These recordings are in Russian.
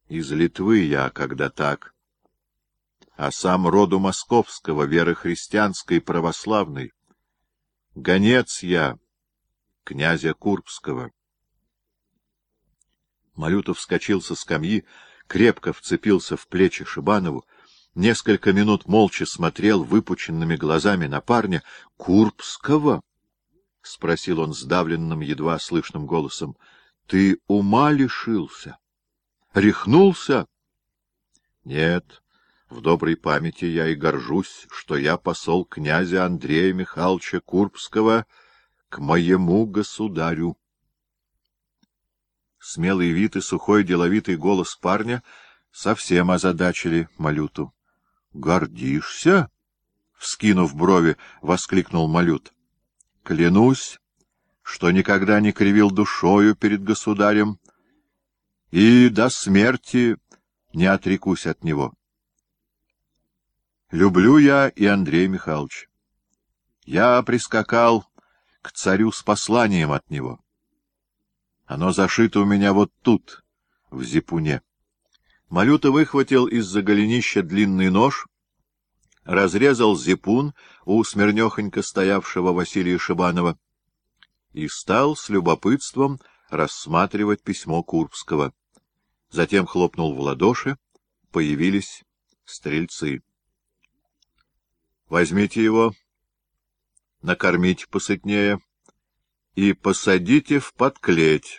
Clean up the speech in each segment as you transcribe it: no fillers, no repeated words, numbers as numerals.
Из Литвы я, когда так, а сам роду московского, веры христианской православной. Гонец я, князя Курбского. Малютов вскочил со скамьи, крепко вцепился в плечи Шибанову, несколько минут молча смотрел выпученными глазами на парня. — Курбского? — спросил он сдавленным, едва слышным голосом. — Ты ума лишился? Рехнулся? — Нет, в доброй памяти я и горжусь, что я посол князя Андрея Михайловича Курбского к моему государю. Смелый вид и сухой деловитый голос парня совсем озадачили Малюту. — Гордишься? — вскинув брови, воскликнул Малют. — Клянусь, что никогда не кривил душою перед государем и до смерти не отрекусь от него. Люблю я и Андрея Михайловича. Я прискакал к царю с посланием от него. Оно зашито у меня вот тут, в зипуне. Малюта выхватил из-за голенища длинный нож, разрезал зипун у смирнехонько стоявшего Василия Шибанова и стал с любопытством рассматривать письмо Курбского. Затем хлопнул в ладоши, появились стрельцы. — Возьмите его, накормите посытнее и посадите в подклеть,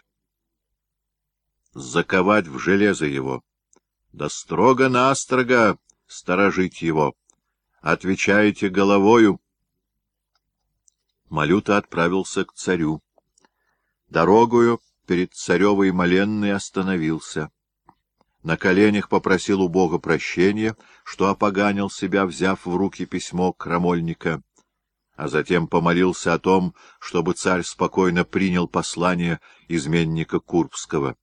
заковать в железо его, да строго-настрого сторожить его. Отвечаете головою. Малюта отправился к царю. Дорогою перед царевой моленной остановился. На коленях попросил у Бога прощения, что опоганил себя, взяв в руки письмо крамольника, а затем помолился о том, чтобы царь спокойно принял послание изменника Курбского.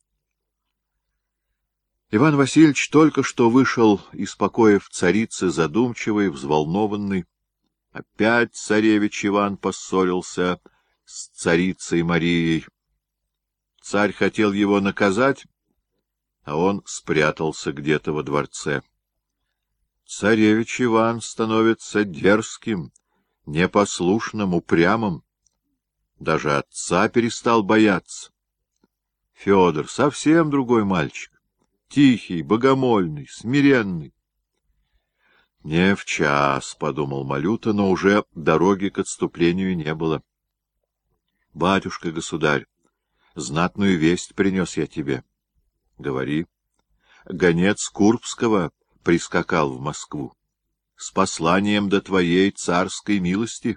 Иван Васильевич только что вышел из покоев царицы, задумчивый, взволнованный. Опять царевич Иван поссорился с царицей Марией. Царь хотел его наказать, а он спрятался где-то во дворце. Царевич Иван становится дерзким, непослушным, упрямым. Даже отца перестал бояться. Федор совсем другой мальчик. Тихий, богомольный, смиренный. — Не в час, — подумал Малюта, но уже дороги к отступлению не было. — Батюшка-государь, знатную весть принес я тебе. — Говори. Гонец Курбского прискакал в Москву с посланием до твоей царской милости.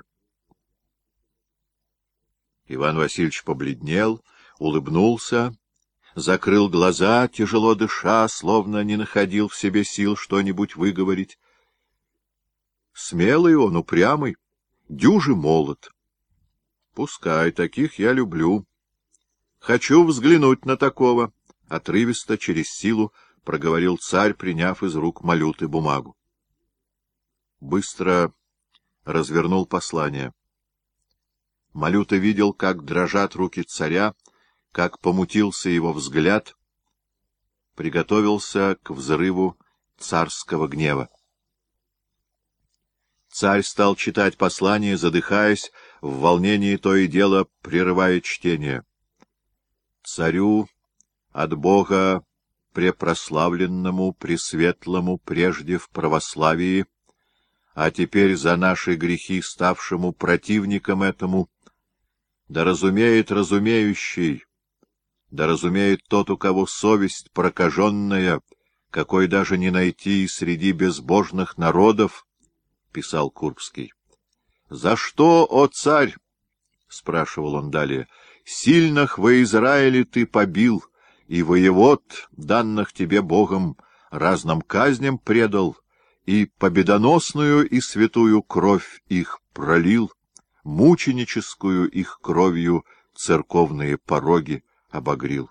Иван Васильевич побледнел, улыбнулся, закрыл глаза, тяжело дыша, словно не находил в себе сил что-нибудь выговорить. Смелый он, упрямый, дюжи молод. Пускай, таких я люблю. Хочу взглянуть на такого, — отрывисто, через силу проговорил царь, приняв из рук Малюты бумагу. Быстро развернул послание. Малюта видел, как дрожат руки царя, как помутился его взгляд, приготовился к взрыву царского гнева. Царь стал читать послание, задыхаясь, в волнении то и дело прерывая чтение. Царю от Бога препрославленному, пресветлому, прежде в православии, а теперь за наши грехи ставшему противником этому, да разумеет разумеющий, да разумеет тот, у кого совесть прокаженная, какой даже не найти среди безбожных народов, — писал Курбский. — За что, о царь? — спрашивал он далее. — Сильных во Израиле ты побил, и воевод, данных тебе Богом, разным казням предал, и победоносную и святую кровь их пролил, мученическую их кровью церковные пороги обогрил.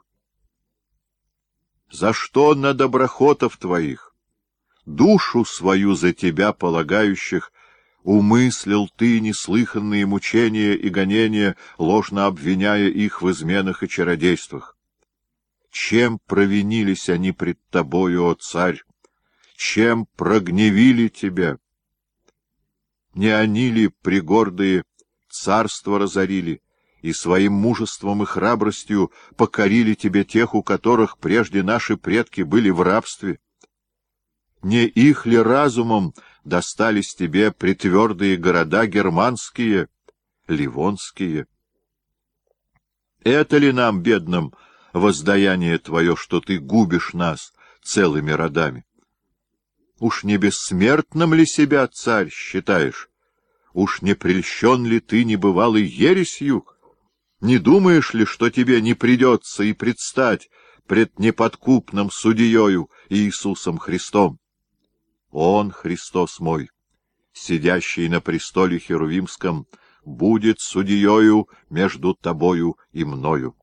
За что на доброхотов твоих, душу свою за тебя полагающих, умыслил ты неслыханные мучения и гонения, ложно обвиняя их в изменах и чародействах? Чем провинились они пред тобою, о царь? Чем прогневили тебя? Не они ли, пригордые, царство разорили, и своим мужеством и храбростью покорили тебе тех, у которых прежде наши предки были в рабстве? Не их ли разумом достались тебе притвердые города германские, ливонские? Это ли нам, бедным, воздаяние твое, что ты губишь нас целыми родами? Уж не бессмертным ли себя, царь, считаешь? Уж не прельщен ли ты небывалой ересью? Не думаешь ли, что тебе не придется и предстать пред неподкупным судьею Иисусом Христом? Он, Христос мой, сидящий на престоле Херувимском, будет судьею между тобою и мною.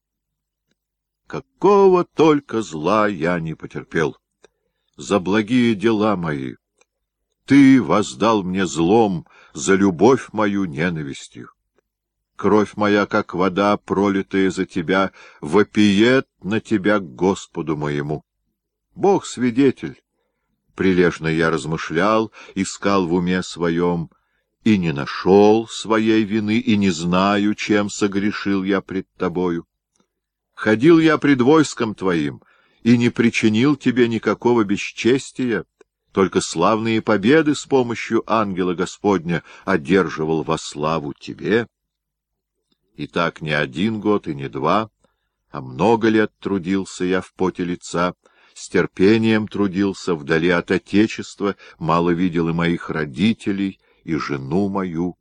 Какого только зла я не потерпел! За благие дела мои ты воздал мне злом, за любовь мою ненавистью. Кровь моя, как вода, пролитая за тебя, вопиет на тебя к Господу моему. Бог свидетель. Прилежно я размышлял, искал в уме своем, и не нашел своей вины, и не знаю, чем согрешил я пред тобою. Ходил я пред войском твоим, и не причинил тебе никакого бесчестия, только славные победы с помощью ангела Господня одерживал во славу тебе. И так не 1 год и не 2, а много лет трудился я в поте лица, с терпением трудился вдали от Отечества, мало видел и моих родителей, и жену мою.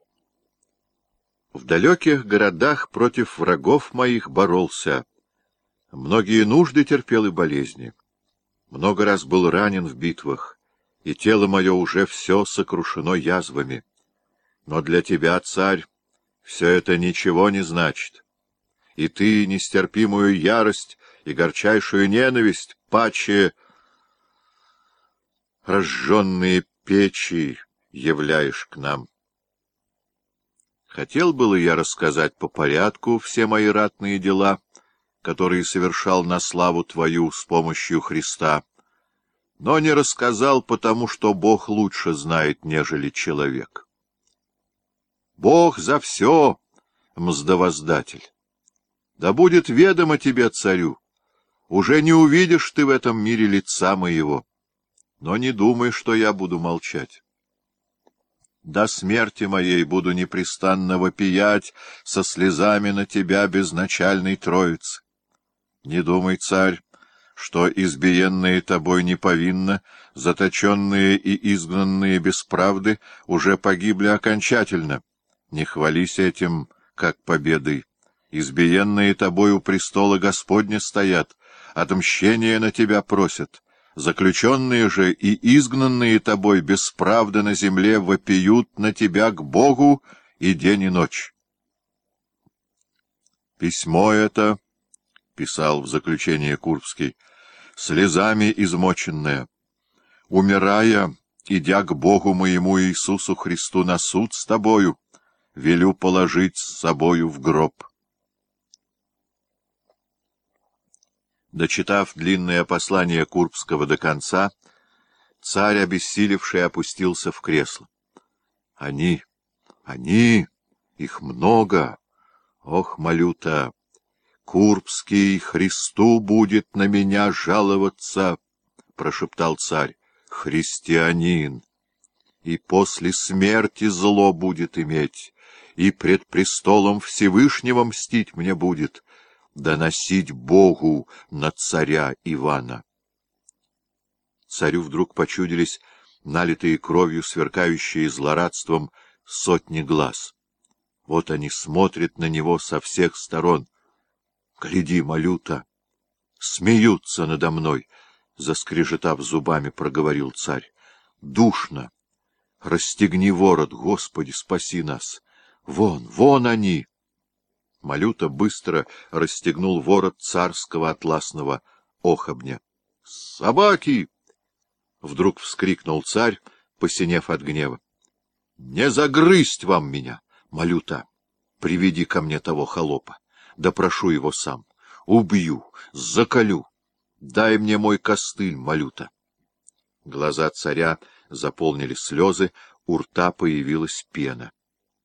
В далеких городах против врагов моих боролся, многие нужды терпел и болезни. Много раз был ранен в битвах, и тело мое уже все сокрушено язвами. Но для тебя, царь, все это ничего не значит, и ты нестерпимую ярость и горчайшую ненависть паче разжженные печи являешь к нам. Хотел было я рассказать по порядку все мои ратные дела, которые совершал на славу твою с помощью Христа, но не рассказал, потому что Бог лучше знает, нежели человек. Бог за все мздовоздатель. Да будет ведомо тебе, царю, уже не увидишь ты в этом мире лица моего, но не думай, что я буду молчать. До смерти моей буду непрестанно вопиять со слезами на тебя, безначальной Троицы. Не думай, царь, что избиенные тобой неповинно, заточенные и изгнанные без правды уже погибли окончательно. Не хвались этим, как победой. Избиенные тобой у престола Господня стоят, отмщения на тебя просят. Заключенные же и изгнанные тобой без правды на земле вопиют на тебя к Богу и день и ночь. Письмо это, — писал в заключение Курбский, — слезами измоченное. Умирая, идя к Богу моему Иисусу Христу на суд с тобою, велю положить с собою в гроб. Дочитав длинное послание Курбского до конца, царь, обессилевший, опустился в кресло. Они, их много. Ох, Малюта, Курбский Христу будет на меня жаловаться, — прошептал царь. Христианин, и после смерти зло будет иметь, и пред престолом Всевышнего мстить мне будет, доносить Богу на царя Ивана. Царю вдруг почудились налитые кровью, сверкающие злорадством сотни глаз. Вот они смотрят на него со всех сторон. Гляди, Малюта, смеются надо мной, — заскрежетав зубами, проговорил царь. Душно. Расстегни ворот, Господи, спаси нас. Вон они. Малюта быстро расстегнул ворот царского атласного охобня. — Собаки! — вдруг вскрикнул царь, посинев от гнева. — Не загрызть вам меня, Малюта! Приведи ко мне того холопа. Допрошу его сам. убью, заколю. Дай мне мой костыль, Малюта. Глаза царя заполнили слезы, у рта появилась пена.